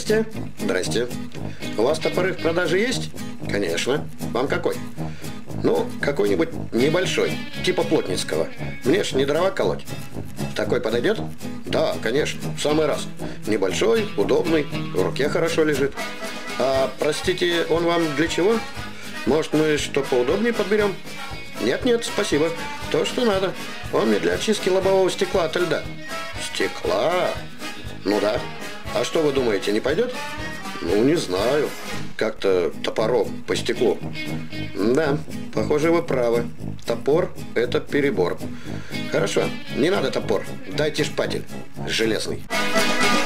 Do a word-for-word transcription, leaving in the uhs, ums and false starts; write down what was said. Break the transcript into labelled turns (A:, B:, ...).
A: Здрасте. Здрасте. У вас топоры в продаже есть? Конечно. Вам какой? Ну, какой-нибудь небольшой, типа плотницкого. Мне ж не дрова колоть. Такой подойдет? Да, конечно, в самый раз. Небольшой, удобный, в руке хорошо лежит. А, простите, он вам для чего? Может, мы что поудобнее подберем? Нет-нет, спасибо. То, что надо. Он мне для очистки лобового стекла от льда. Стекла? Ну да. А что вы думаете, не пойдет? Ну, не знаю. Как-то топором по стеклу. Да, похоже, вы правы. Топор – это перебор. Хорошо, не надо топор. Дайте шпатель железный.